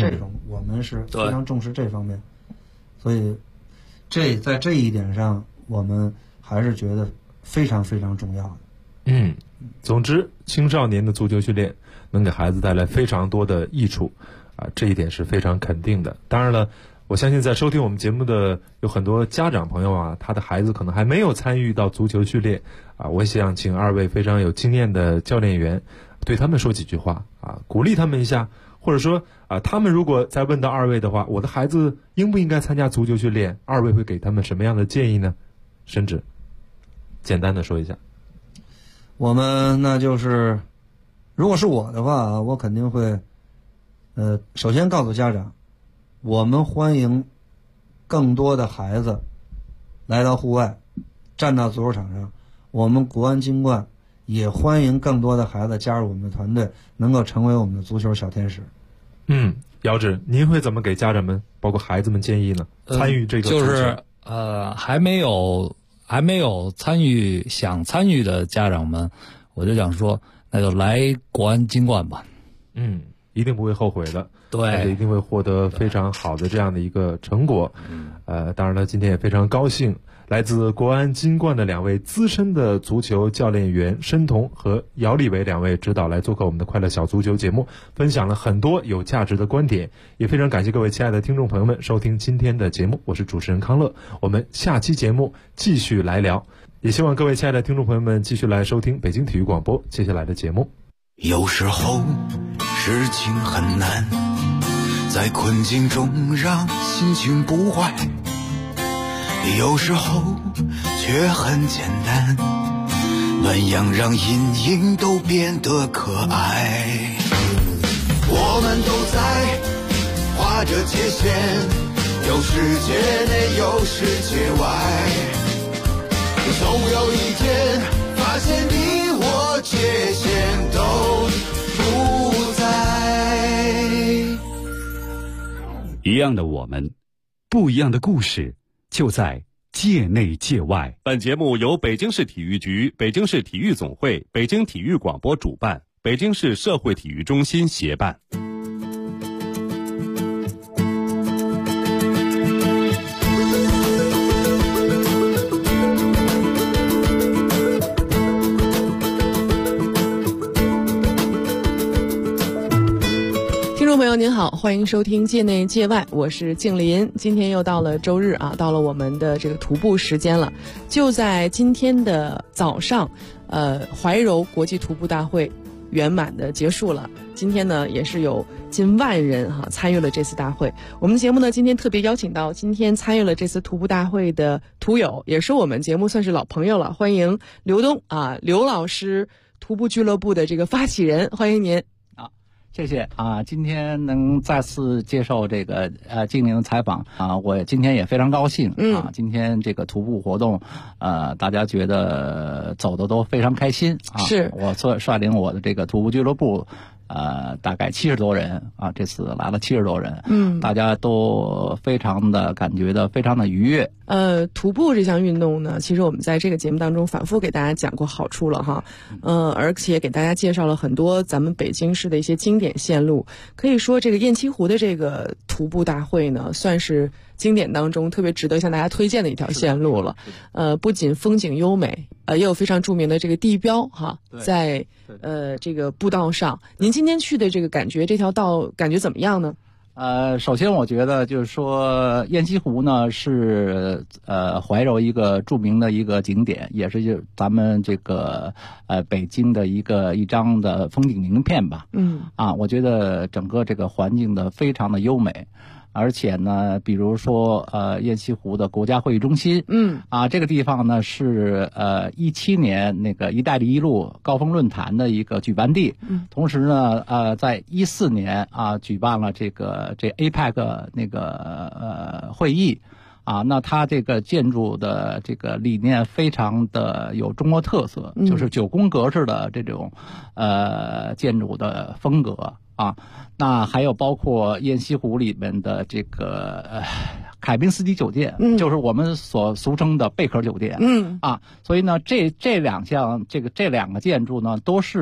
这种，我们是非常重视这方面，所以在这一点上，我们还是觉得非常非常重要的。 总之，青少年的足球训练能给孩子带来非常多的益处啊，这一点是非常肯定的。当然了，我相信在收听我们节目的有很多家长朋友啊，他的孩子可能还没有参与到足球训练啊，我想请二位非常有经验的教练员对他们说几句话啊，鼓励他们一下，或者说啊，他们如果再问到二位的话，我的孩子应不应该参加足球训练，二位会给他们什么样的建议呢？申智，简单的说一下。 我们那就是，如果是我的话啊，我肯定会，首先告诉家长，我们欢迎更多的孩子来到户外，站到足球场上。我们国安金冠也欢迎更多的孩子加入我们的团队，能够成为我们的足球小天使。 姚志，您会怎么给家长们，包括孩子们建议呢？参与这个就是还没有想参与的家长们，我就想说，那就来国安金冠吧。 一定不会后悔的， 对， 而且一定会获得非常好的这样的一个成果。当然了，今天也非常高兴，来自国安金冠的两位资深的足球教练员申彤和姚立伟两位指导来做客我们的快乐小足球节目，分享了很多有价值的观点，也非常感谢各位亲爱的听众朋友们收听今天的节目，我是主持人康乐，我们下期节目继续来聊，也希望各位亲爱的听众朋友们继续来收听北京体育广播接下来的节目。 有时候事情很难，在困境中让心情不坏，有时候却很简单，暖阳让阴影都变得可爱。我们都在画着界限，有世界内有世界外，总有一天发现你我界限都不在。 一样的我们，不一样的故事，就在界内界外。 本节目由北京市体育局、北京市体育总会、北京体育广播主办，北京市社会体育中心协办。 听众朋友您好，欢迎收听界内界外，我是静林。今天又到了周日啊，到了我们的这个徒步时间了。就在今天的早上，怀柔国际徒步大会圆满的结束了。今天呢，也是有近万人参与了这次大会。我们节目呢，今天特别邀请到今天参与了这次徒步大会的徒友，也是我们节目算是老朋友了。欢迎刘东啊，刘老师，徒步俱乐部的这个发起人，欢迎您。 谢谢啊！今天能再次接受这个静玲的采访啊，我今天也非常高兴啊！今天这个徒步活动，大家觉得走的都非常开心啊！ 是我率领我的这个徒步俱乐部。大概70多人啊，这次来了70多人，大家都非常的感觉到非常的愉悦。 徒步这项运动呢，其实我们在这个节目当中反复给大家讲过好处了哈，而且给大家介绍了很多咱们北京市的一些经典线路。可以说，这个雁栖湖的这个徒步大会呢，算是经典当中特别值得向大家推荐的一条线路了。不仅风景优美，也有非常著名的这个地标哈，在这个步道上。您今天去的这个感觉，这条道感觉怎么样呢？ 首先我觉得就是说，雁栖湖呢是怀柔一个著名的一个景点，也是咱们这个北京的一张的风景名片吧。我觉得整个这个环境的非常的优美。而且呢，比如说雁栖湖的国家会议中心，这个地方呢是17年那个一带一路高峰论坛的一个举办地，同时呢在14年举办了这 APEC 那个会议。那它这个建筑的这个理念非常的有中国特色，就是9宫格式的这种建筑的风格那还有包括雁栖湖里面的这个凯宾斯基酒店，就是我们所俗称的贝壳酒店，所以呢这两个建筑呢都是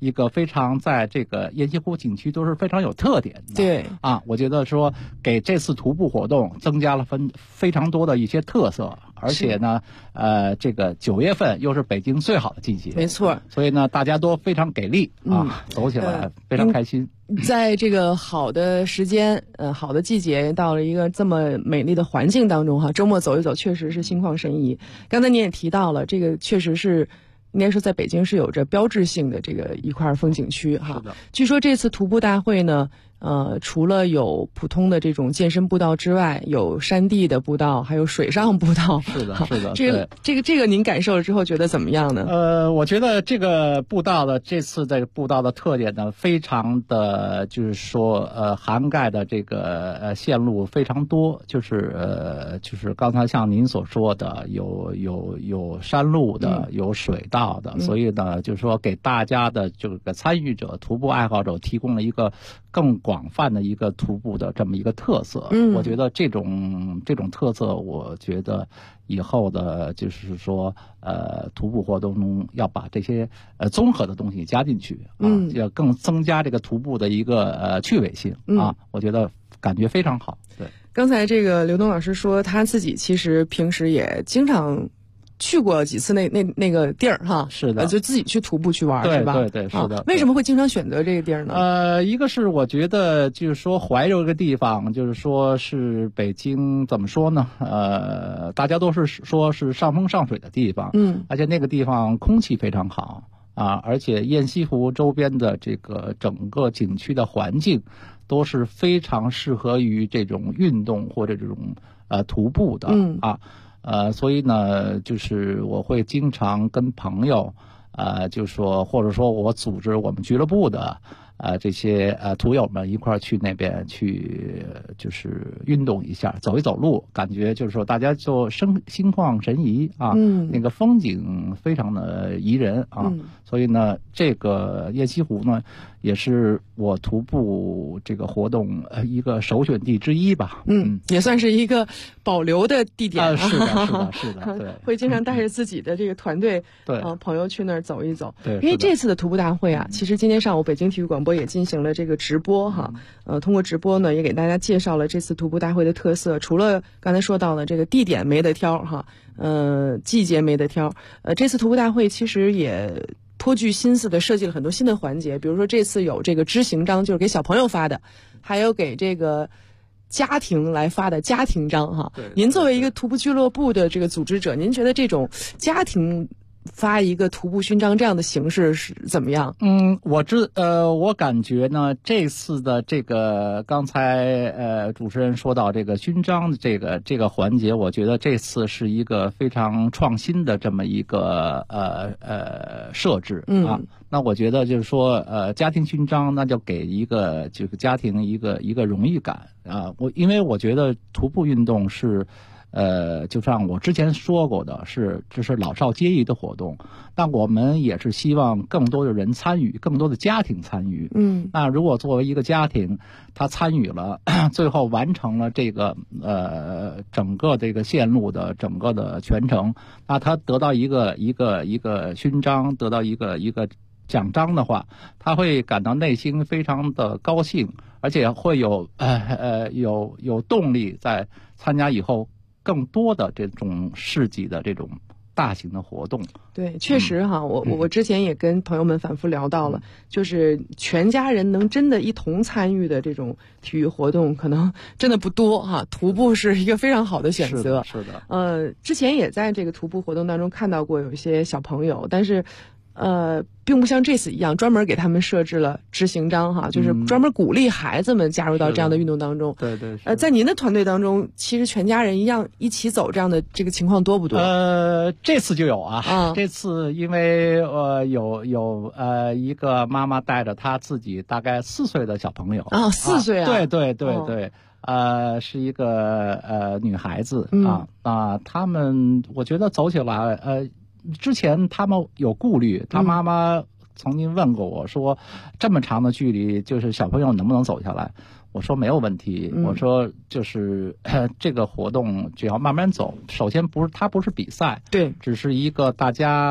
一个非常在这个雁栖湖景区都是非常有特点的。 对我觉得说给这次徒步活动增加了非常多的一些特色，而且呢，这个9月份又是北京最好的季节， 没错， 所以呢，大家都非常给力走起来非常开心。 在这个好的时间，好的季节，到了一个这么美丽的环境当中哈，周末走一走确实是心旷神怡。刚才你也提到了，这个确实是应该说在北京是有着标志性的这个一块风景区哈。据说这次徒步大会呢，除了有普通的这种健身步道之外，有山地的步道，还有水上步道。 是的，是的。 这个您感受了之后觉得怎么样呢？ 我觉得这个步道的这次这个步道的特点呢，非常的就是说涵盖的这个线路非常多，就是刚才像您所说的，有山路的，有水道的，所以呢，就是说给大家的这个参与者、徒步爱好者提供了一个更广泛的一个徒步的这么一个特色。我觉得这种特色，我觉得以后的就是说徒步活动中要把这些综合的东西加进去要更增加这个徒步的一个趣味性我觉得感觉非常好。对， 刚才这个刘东老师说他自己其实平时也经常去过几次那个地儿哈。 是的， 就自己去徒步去玩，是吧？ 对对，是的。 为什么会经常选择这个地儿呢？一个是我觉得就是说怀柔这个地方，就是说是北京怎么说呢？大家都是说是上风上水的地方，而且那个地方空气非常好而且雁栖湖周边的这个整个景区的环境都是非常适合于这种运动或者这种徒步的所以呢，就是我会经常跟朋友，就说或者说我组织我们俱乐部的这些徒友们一块儿去那边去，就是运动一下，走一走路，感觉就是说大家就心旷神怡那个风景非常的宜人所以呢，这个雁栖湖呢，也是我徒步这个活动一个首选地之一吧。 也算是一个保留的地点是的，对。 会经常带着自己的这个团队朋友去那儿走一走。 对， 因为这次的徒步大会其实今天上午北京体育广播也进行了这个直播通过直播呢，也给大家介绍了这次徒步大会的特色。除了刚才说到的这个地点没得挑季节没得挑，这次徒步大会其实也颇具心思的设计了很多新的环节，比如说这次有这个知行章，就是给小朋友发的，还有给这个家庭来发的家庭章您作为一个徒步俱乐部的这个组织者，您觉得这种家庭发一个徒步勋章这样的形式是怎么样？ 我感觉呢，这次的这个刚才主持人说到这个勋章的这个环节，我觉得这次是一个非常创新的这么一个设置那我觉得就是说家庭勋章那就给一个这个家庭一个荣誉感因为我觉得徒步运动是就像我之前说过的这是老少皆宜的活动，但我们也是希望更多的人参与，更多的家庭参与。那如果作为一个家庭，他参与了，最后完成了这个整个这个线路的整个的全程，那他得到一个勋章，得到一个奖章的话，他会感到内心非常的高兴，而且会有动力在参加以后更多的这种市级的这种大型的活动。 对，确实我之前也跟朋友们反复聊到了，就是全家人能真的一同参与的这种体育活动可能真的不多徒步是一个非常好的选择。 是的。 之前也在这个徒步活动当中看到过有一些小朋友，但是并不像这次一样专门给他们设置了知行章就是专门鼓励孩子们加入到这样的运动当中。 对。 在您的团队当中，其实全家人一起走这样的这个情况多不多？ 这次就有这次因为有一个妈妈带着她自己大概4岁的小朋友 4岁对。是一个女孩子他们我觉得走起来之前他们有顾虑，他妈妈曾经问过我说这么长的距离就是小朋友能不能走下来，我说没有问题我说就是这个活动只要慢慢走，首先它不是比赛， 对， 只是一个大家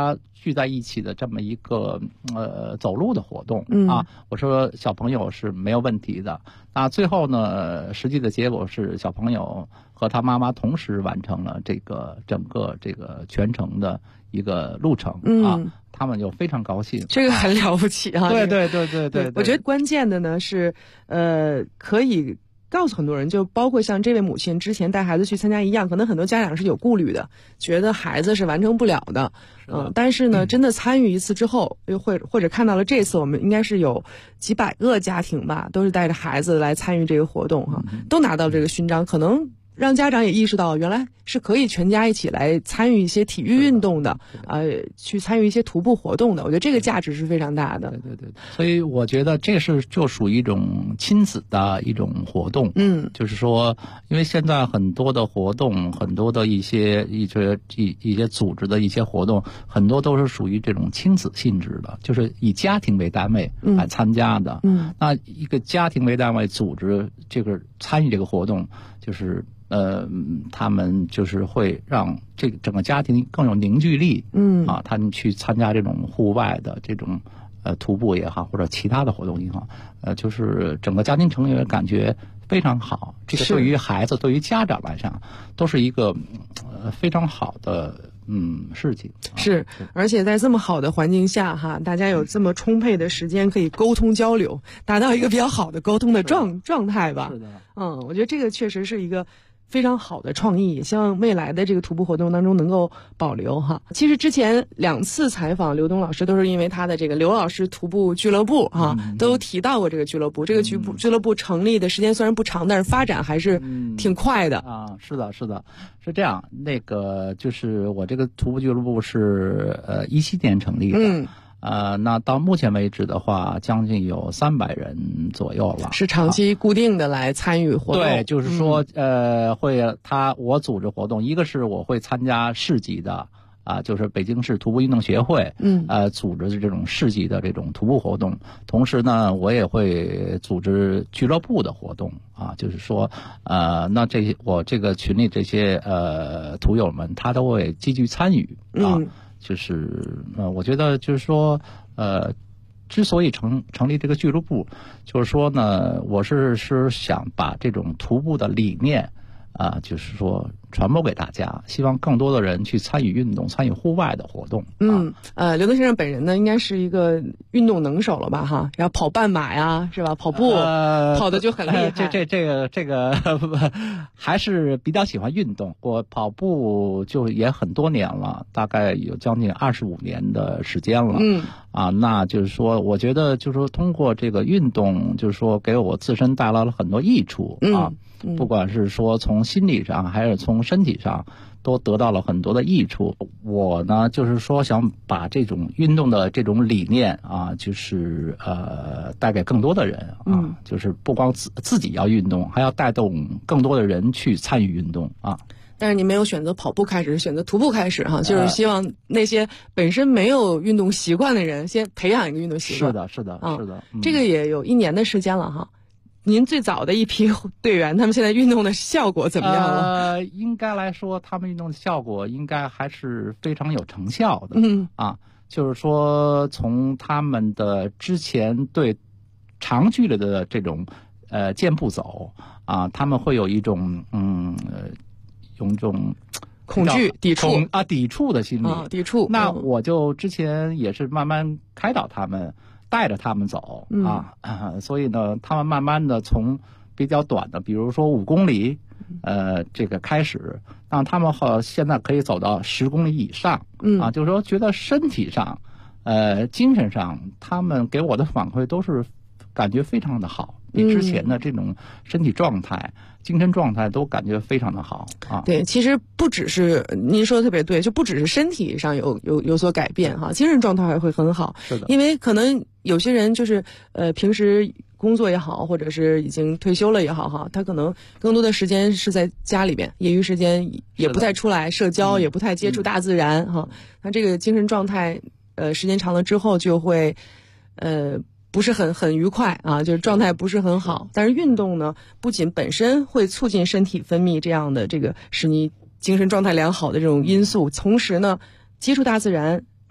聚在一起的这么一个走路的活动啊。 我说小朋友是没有问题的。那最后呢，实际的结果是小朋友和他妈妈同时完成了这个整个这个全程的一个路程他们就非常高兴。 这个很了不起啊！ 对。 我觉得关键的呢是可以告诉很多人，就包括像这位母亲之前带孩子去参加一样，可能很多家长是有顾虑的，觉得孩子是完成不了的。但是呢，真的参与一次之后，又或者看到了这次我们应该是有几百个家庭吧，都是带着孩子来参与这个活动都拿到这个勋章，可能让家长也意识到原来是可以全家一起来参与一些体育运动的去参与一些徒步活动的。我觉得这个价值是非常大的。 对，所以我觉得这就属于一种亲子的一种活动。就是说，因为现在很多的活动，很多的一些组织的一些活动，很多都是属于这种亲子性质的，就是以家庭为单位来参加的。那一个家庭为单位组织这个参与这个活动，就是他们就是会让这个整个家庭更有凝聚力。他们去参加这种户外的这种徒步也好，或者其他的活动也好，就是整个家庭成员感觉非常好。这个对于孩子，对于家长来讲，都是一个非常好的事情。 是，而且在这么好的环境下大家有这么充沛的时间可以沟通交流，达到一个比较好的沟通的状态吧。 是的。 我觉得这个确实是一个非常好的创意，也希望未来的这个徒步活动当中能够保留其实之前2次采访刘东老师都是因为他的这个刘老师徒步俱乐部都提到过这个俱乐部。这个俱乐部成立的时间虽然不长，但是发展还是挺快的是的，是这样。那个就是我这个徒步俱乐部是17年成立的。那到目前为止的话，将近有300人左右了， 是长期固定的来参与活动。 对，就是说，我组织活动，一个是我会参加市级的就是北京市徒步运动协会组织的这种市级的这种徒步活动，同时呢，我也会组织俱乐部的活动就是说，那我这个群里这些徒友们，他都会积极参与就是我觉得就是说之所以成立这个俱乐部，就是说呢，我是想把这种徒步的理念就是说传播给大家，希望更多的人去参与运动，参与户外的活动。 刘东先生本人呢，应该是一个运动能手了吧然后跑半马呀，是吧？跑步跑的就很厉害。 这个还是比较喜欢运动。我跑步就也很多年了，大概有将近25年的时间了。那就是说，我觉得就是说，通过这个运动，就是说给我自身带来了很多益处不管是说从心理上还是从身体上，都得到了很多的益处。我呢，就是说想把这种运动的这种理念就是带给更多的人就是不光自己要运动，还要带动更多的人去参与运动但是你没有选择跑步开始，选择徒步开始就是希望那些本身没有运动习惯的人先培养一个运动习惯。 是的。 这个也有1年的时间了您最早的一批队员，他们现在运动的效果怎么样了？ 应该来说，他们运动的效果应该还是非常有成效的。就是说，从他们的之前对长距离的这种健步走他们会有一种用这种恐惧、抵触的心理抵触。 那我就之前也是慢慢开导他们，带着他们走所以呢，他们慢慢的从比较短的，比如说5公里这个开始，让他们现在可以走到10公里以上就是说觉得身体上精神上，他们给我的反馈都是感觉非常的好，比之前的这种身体状态精神状态都感觉非常的好对，其实不只是您说的特别对，就不只是身体上有所改变精神状态还会很好。 是的， 因为可能有些人就是平时工作也好，或者是已经退休了也好他可能更多的时间是在家里边，业余时间也不太出来社交，也不太接触大自然那这个精神状态时间长了之后就会不是很愉快就是状态不是很好。但是运动呢，不仅本身会促进身体分泌这样的这个使你精神状态良好的这种因素，同时呢，接触大自然，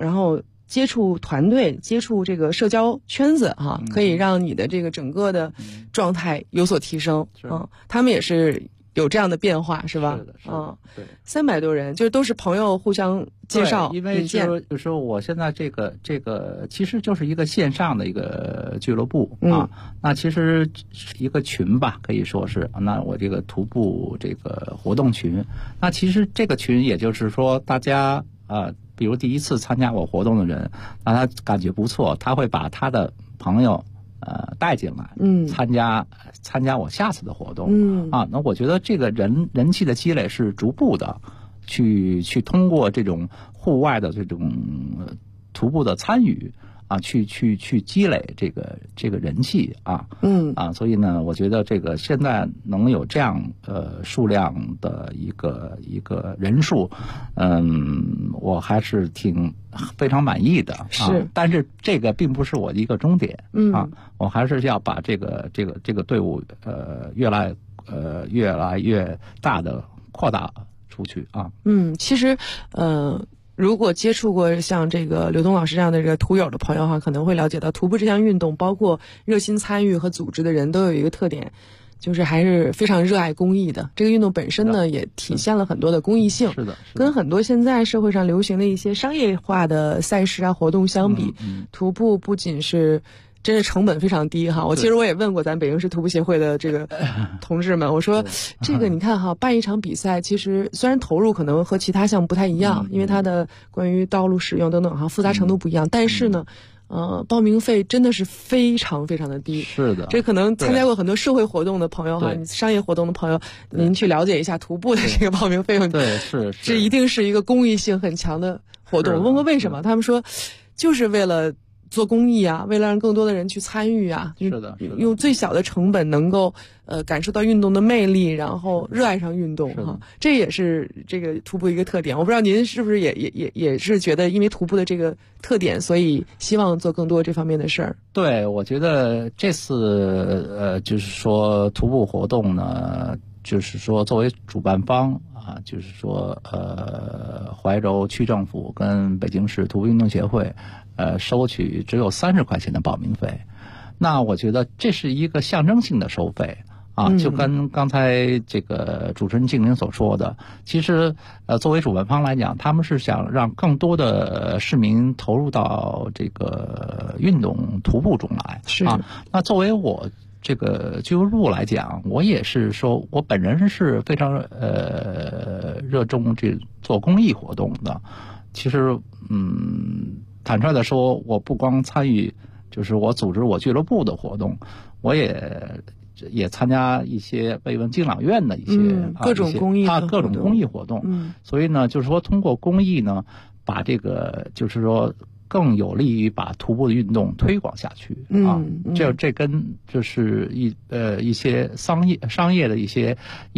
然后接触团队，接触这个社交圈子哈，可以让你的这个整个的状态有所提升。他们也是有这样的变化，是吧？ 是的，是的，对 ，300多人，就是都是朋友互相介绍， 因为就是说我现在这个其实就是一个线上的一个俱乐部啊，那其实一个群吧，可以说是，那我这个徒步这个活动群，那其实这个群也就是说大家比如第一次参加我活动的人，那他感觉不错，他会把他的朋友带进来，参加我下次的活动，那我觉得这个人气的积累是逐步的，去通过这种户外的这种徒步的参与去积累这个人气所以呢，我觉得这个现在能有这样数量的一个人数，我还是非常满意的。 是， 但是这个并不是我的一个终点我还是要把这个队伍越来越大的扩大出去其实如果接触过像这个刘东老师这样的这个徒友的朋友哈，可能会了解到徒步这项运动，包括热心参与和组织的人都有一个特点，就是还是非常热爱公益的。这个运动本身呢，也体现了很多的公益性。 是的， 跟很多现在社会上流行的一些商业化的赛事活动相比，徒步不仅是真是成本非常低哈。其实我也问过咱北京市徒步协会的这个同志们，我说这个你看哈，办一场比赛，其实虽然投入可能和其他项目不太一样，因为它的关于道路使用等等复杂程度不一样，但是呢报名费真的是非常非常的低。 是的， 这可能参加过很多社会活动的朋友你商业活动的朋友，您去了解一下徒步的这个报名费用。 对，是这一定是一个公益性很强的活动。我问过为什么，他们说就是为了做公益为了让更多的人去参与是的， 用最小的成本能够感受到运动的魅力，然后热爱上运动这也是这个徒步一个特点。我不知道您是不是也是觉得因为徒步的这个特点，所以希望做更多这方面的事儿。 对，我觉得这次就是说徒步活动呢，就是说作为主办方就是说怀柔区政府跟北京市徒步运动协会收取只有30块钱的报名费，那我觉得这是一个象征性的收费就跟刚才这个主持人静玲所说的，其实作为主办方来讲，他们是想让更多的市民投入到这个运动徒步中来那作为我这个俱乐部来讲，我也是说我本人是非常热衷这做公益活动的。其实坦率的说，我不光参与就是我组织我俱乐部的活动，我也参加一些慰问敬老院的一些各种公益各种公益活动所以呢，就是说通过公益呢，把这个就是说更有利于把徒步的运动推广下去这跟就是一些商业的一些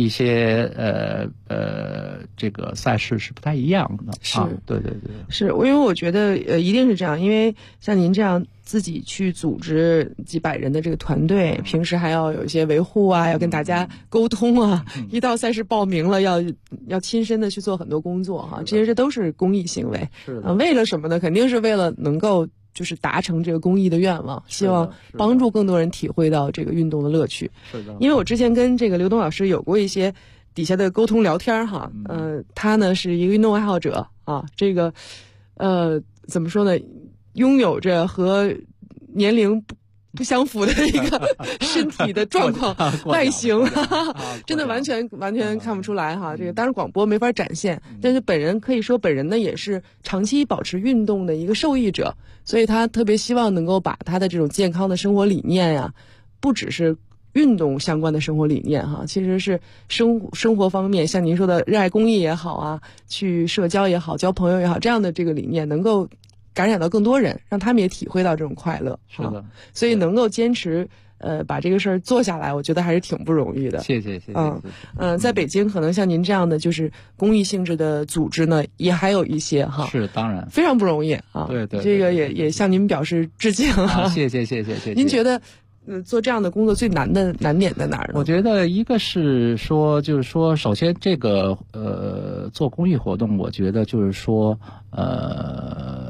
这个赛事是不太一样的对， 是因为我觉得一定是这样，因为像您这样自己去组织几百人的这个团队，平时还要有一些维护要跟大家沟通一到赛事报名了要亲身的去做很多工作其实这都是公益行为。 是的为了什么呢？肯定是为了能够就是达成这个公益的愿望，希望帮助更多人体会到这个运动的乐趣。 是的， 因为我之前跟这个刘东老师有过一些底下的沟通聊天他呢是一个运动爱好者这个怎么说呢，拥有着和年龄不相符的一个身体的状况外形真的完全看不出来这个当然广播没法展现，但是本人可以说本人呢也是长期保持运动的一个受益者，所以他特别希望能够把他的这种健康的生活理念不只是运动相关的生活理念其实是生活方面，像您说的热爱公益也好去社交也好，交朋友也好，这样的这个理念能够感染到更多人，让他们也体会到这种快乐。 是的， 所以能够坚持把这个事儿做下来，我觉得还是挺不容易的。 谢谢。 在北京可能像您这样的就是公益性质的组织呢，也还有一些是当然非常不容易对， 这个也向您表示致敬谢谢。 您觉得做这样的工作最难点在哪儿呢？ 我觉得一个是说，就是说，首先这个做公益活动，我觉得就是说，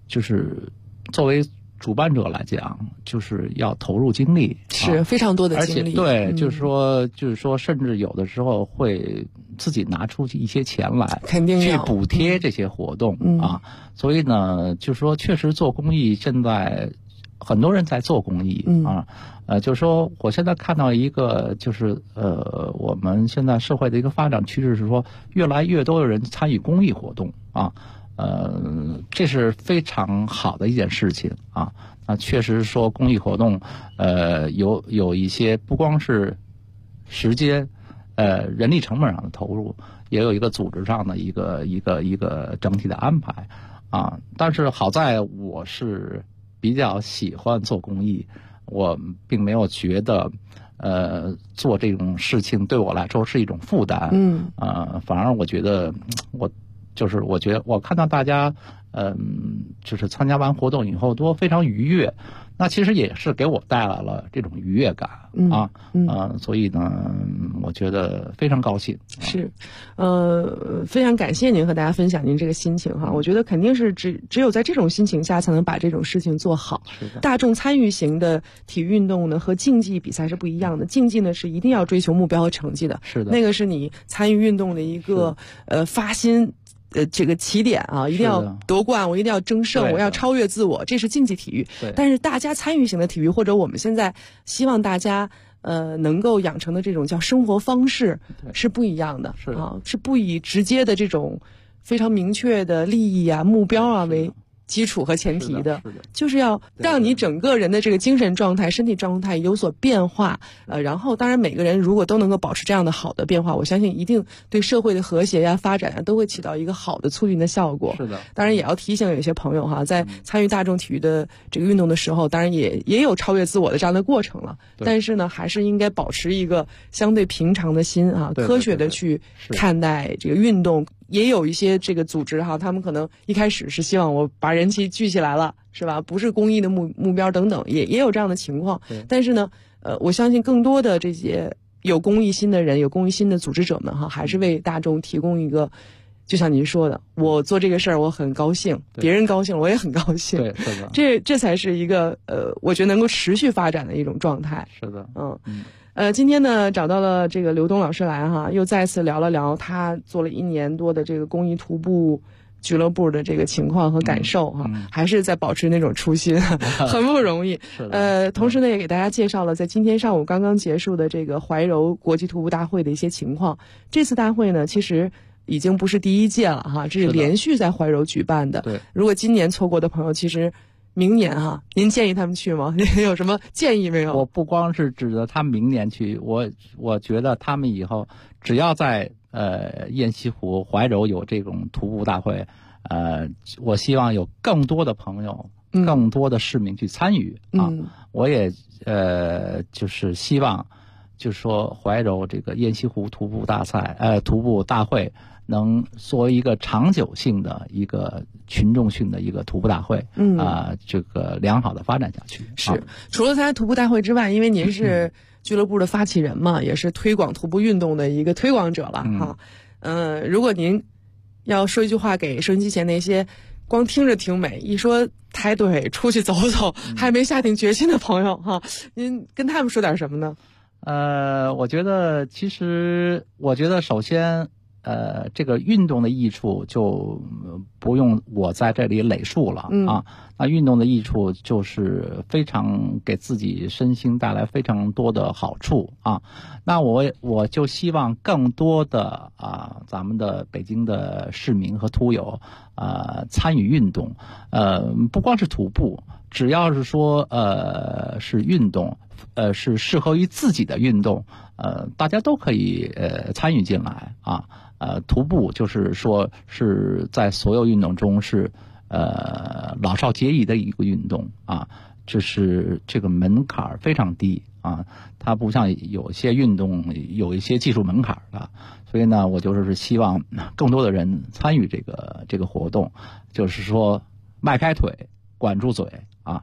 就是作为主办者来讲，就是要投入精力， 是非常多的精力。 而且对，就是说，甚至有的时候会自己拿出一些钱来， 肯定要去补贴这些活动啊。所以呢，就是说，确实做公益，现在很多人在做公益啊。就是说，我现在看到一个，就是我们现在社会的一个发展趋势是说，越来越多的人参与公益活动啊。这是非常好的一件事情啊。那确实说公益活动，有一些不光是时间，人力成本上的投入，也有一个组织上的一个整体的安排啊。但是好在我是比较喜欢做公益，我并没有觉得做这种事情对我来说是一种负担。反而我觉得我觉得我看到大家，就是参加完活动以后都非常愉悦，那其实也是给我带来了这种愉悦感啊。所以呢，我觉得非常高兴。 是，非常感谢您和大家分享您这个心情哈。我觉得肯定是只有在这种心情下，才能把这种事情做好。 是的。 大众参与型的体育运动呢，和竞技比赛是不一样的。竞技呢是一定要追求目标和成绩的。 是的。 那个是你参与运动的一个发心。这个起点啊，一定要夺冠，我一定要争胜，我要超越自我，这是竞技体育。但是大家参与型的体育，或者我们现在希望大家能够养成的这种叫生活方式是不一样的啊，是不以直接的这种非常明确的利益啊、目标啊为基础和前提的，就是要让你整个人的这个精神状态、身体状态有所变化。然后当然每个人如果都能够保持这样的好的变化，我相信一定对社会的和谐呀、发展呀都会起到一个好的促进的效果。 是的。 当然也要提醒有些朋友哈，在参与大众体育的这个运动的时候，当然也有超越自我的这样的过程了。但是呢，还是应该保持一个相对平常的心啊，科学的去看待这个运动。也有一些这个组织哈，他们可能一开始是希望我把人气聚起来了，是吧？不是公益的目标等等，也有这样的情况。但是呢，我相信更多的这些有公益心的人、有公益心的组织者们哈，还是为大众提供一个，就像您说的，我做这个事儿我很高兴，别人高兴我也很高兴。 对，是的。 这才是一个我觉得能够持续发展的一种状态。 是的。 今天呢找到了这个刘东老师来哈，又再次聊了聊他做了1年多的这个公益徒步俱乐部的这个情况和感受哈，还是在保持那种初心，很不容易。同时呢也给大家介绍了在今天上午刚刚结束的这个怀柔国际徒步大会的一些情况。这次大会呢其实已经不是第一届了哈，这是连续在怀柔举办的。 对， 如果今年错过的朋友，其实明年哈，您建议他们去吗？您有什么建议没有？ 我不光是指着他们明年去，我觉得他们以后只要在雁栖湖、怀柔有这种徒步大会，我希望有更多的朋友、更多的市民去参与啊。我也就是希望，就是说怀柔这个雁栖湖徒步徒步大会能作为一个长久性的一个群众性的一个徒步大会，这个良好的发展下去。 是，除了参加徒步大会之外，因为您是俱乐部的发起人嘛，也是推广徒步运动的一个推广者了哈。如果您要说一句话给收音机前那些光听着挺美，一说抬腿出去走走还没下定决心的朋友哈，您跟他们说点什么呢？ 我觉得首先这个运动的益处就不用我在这里累述了啊。那运动的益处就是非常给自己身心带来非常多的好处啊。那我就希望更多的咱们的北京的市民和徒友参与运动，不光是徒步，只要是说是运动，是适合于自己的运动，大家都可以参与进来啊。徒步就是说是在所有运动中是老少皆宜的一个运动啊，这个门槛非常低啊，它不像有些运动有一些技术门槛的，所以呢，我就是希望更多的人参与这个活动，就是说迈开腿，管住嘴啊，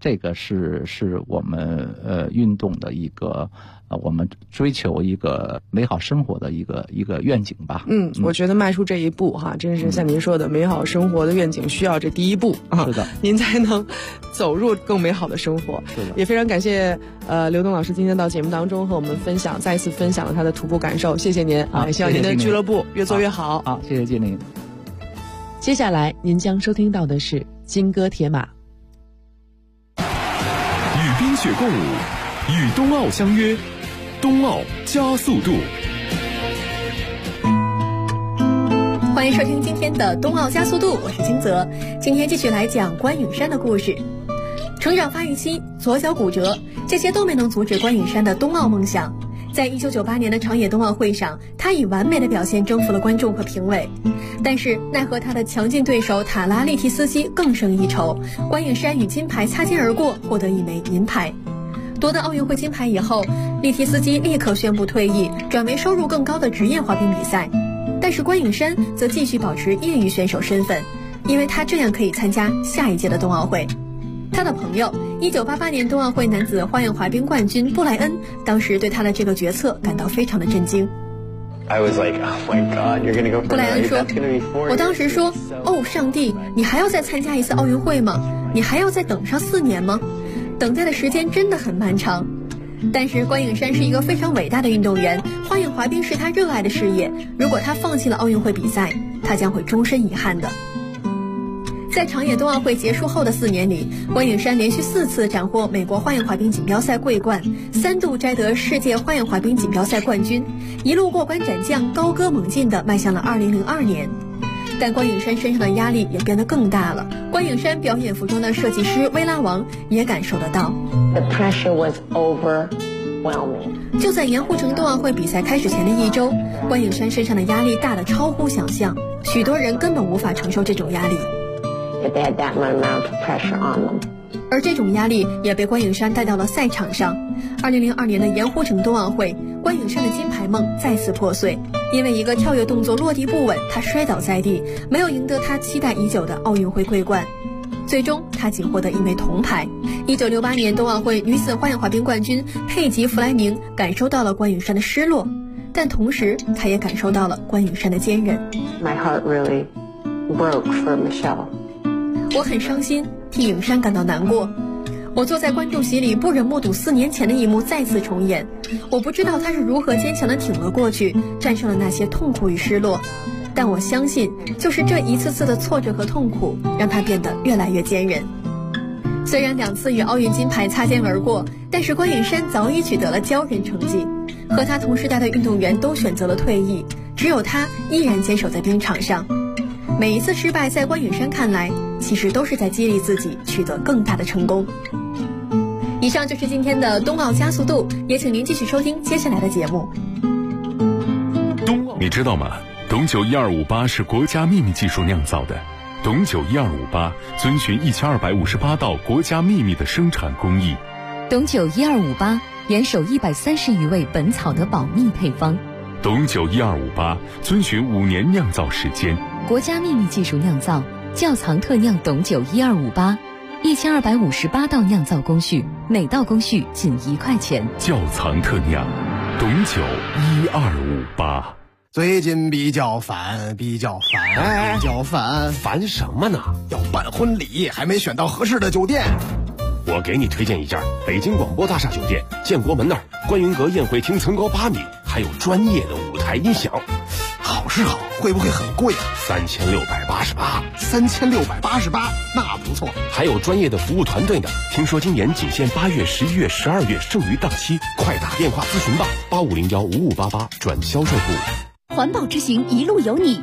这个是我们运动的一个我们追求一个美好生活的一个愿景吧。 我觉得迈出这一步哈，真是像您说的，美好生活的愿景需要这第一步啊， 是的， 您才能走入更美好的生活。 是的， 也非常感谢刘东老师今天到节目当中和我们再一次分享了他的徒步感受，谢谢您啊！也希望您的俱乐部越做越好。 好，谢谢金玲。 接下来您将收听到的是金戈铁马。 与冰雪共舞，与冬奥相约，冬奥加速度。 欢迎收听今天的冬奥加速度，我是金泽。今天继续来讲关颖珊的故事。成长发育期、左脚骨折，这些都没能阻止关颖珊的冬奥梦想。在1998年的长野冬奥会上，她以完美的表现征服了观众和评委。但是奈何她的强劲对手塔拉利提斯基更胜一筹，关颖珊与金牌擦肩而过，获得一枚银牌。夺得奥运会金牌以后，利提斯基立刻宣布退役，转为收入更高的职业滑冰比赛。但是关颖珊则继续保持业余选手身份，因为她这样可以参加下一届的冬奥会。他的朋友1988年冬奥会男子花样滑冰冠军布莱恩当时对他的这个决策感到非常的震惊。布莱恩说，我当时说，哦上帝，你还要再参加一次奥运会吗？你还要再等上4年吗？等待的时间真的很漫长。但是关颖珊是一个非常伟大的运动员，花样滑冰是他热爱的事业，如果他放弃了奥运会比赛，他将会终身遗憾的。在长野冬奥会结束后的4年里，关颖珊连续4次斩获美国花样滑冰锦标赛桂冠，3度摘得世界花样滑冰锦标赛冠军，一路过关斩将，高歌猛进地迈向了2002年。但关颖珊身上的压力也变得更大了。关颖珊表演服装的设计师薇拉王也感受得到。 The pressure was overwhelming. 就在盐湖城冬奥会比赛开始前的1周，关颖珊身上的压力大得超乎想象，许多人根本无法承受这种压力。 They had that amount of pressure on them. 而这种压力也被关颖珊带到了赛场上。2002年的盐湖城冬奥会，关颖珊的金牌梦再次破碎，因为一个跳跃动作落地不稳，她摔倒在地，没有赢得她期待已久的奥运会桂冠。最终，她仅获得1枚铜牌。1968年冬奥会女子花样滑冰冠军佩吉·弗莱明感受到了关颖珊的失落，但同时，她也感受到了关颖珊的坚韧。 My heart really broke for Michelle. 我很伤心，替颖珊感到难过。我坐在观众席里，不忍目睹4年前的一幕再次重演。我不知道她是如何坚强地挺了过去，战胜了那些痛苦与失落。但我相信，就是这一次次的挫折和痛苦，让她变得越来越坚韧。虽然2次与奥运金牌擦肩而过，但是关颖珊早已取得了骄人成绩。和她同时代的运动员都选择了退役，只有她依然坚守在冰场上。每一次失败，在关颖珊看来，其实都是在激励自己取得更大的成功。以上就是今天的冬奥加速度，也请您继续收听接下来的节目。 你知道吗？董酒1258是国家秘密技术酿造的。董酒1258遵循1258道国家秘密的生产工艺。 董酒1258严守130余位本草的保密配方。 董酒1258遵循5年酿造时间。 国家秘密技术酿造，窖藏特酿董酒1258，1258道酿造工序，每道工序仅1块钱。 窖藏特酿，董酒1258。 最近比较烦， 烦什么呢？ 要办婚礼，还没选到合适的酒店。 我给你推荐一家北京广播大厦酒店，建国门那儿，观云阁宴会厅层高8米，还有专业的舞台音响。 好是好，会不会很贵啊 ？3688。 3688，那不错。 还有专业的服务团队呢。听说今年仅限8月、11月、12月，剩余档期，快打电话咨询吧，85015588转销售部。 环保之行，一路有你。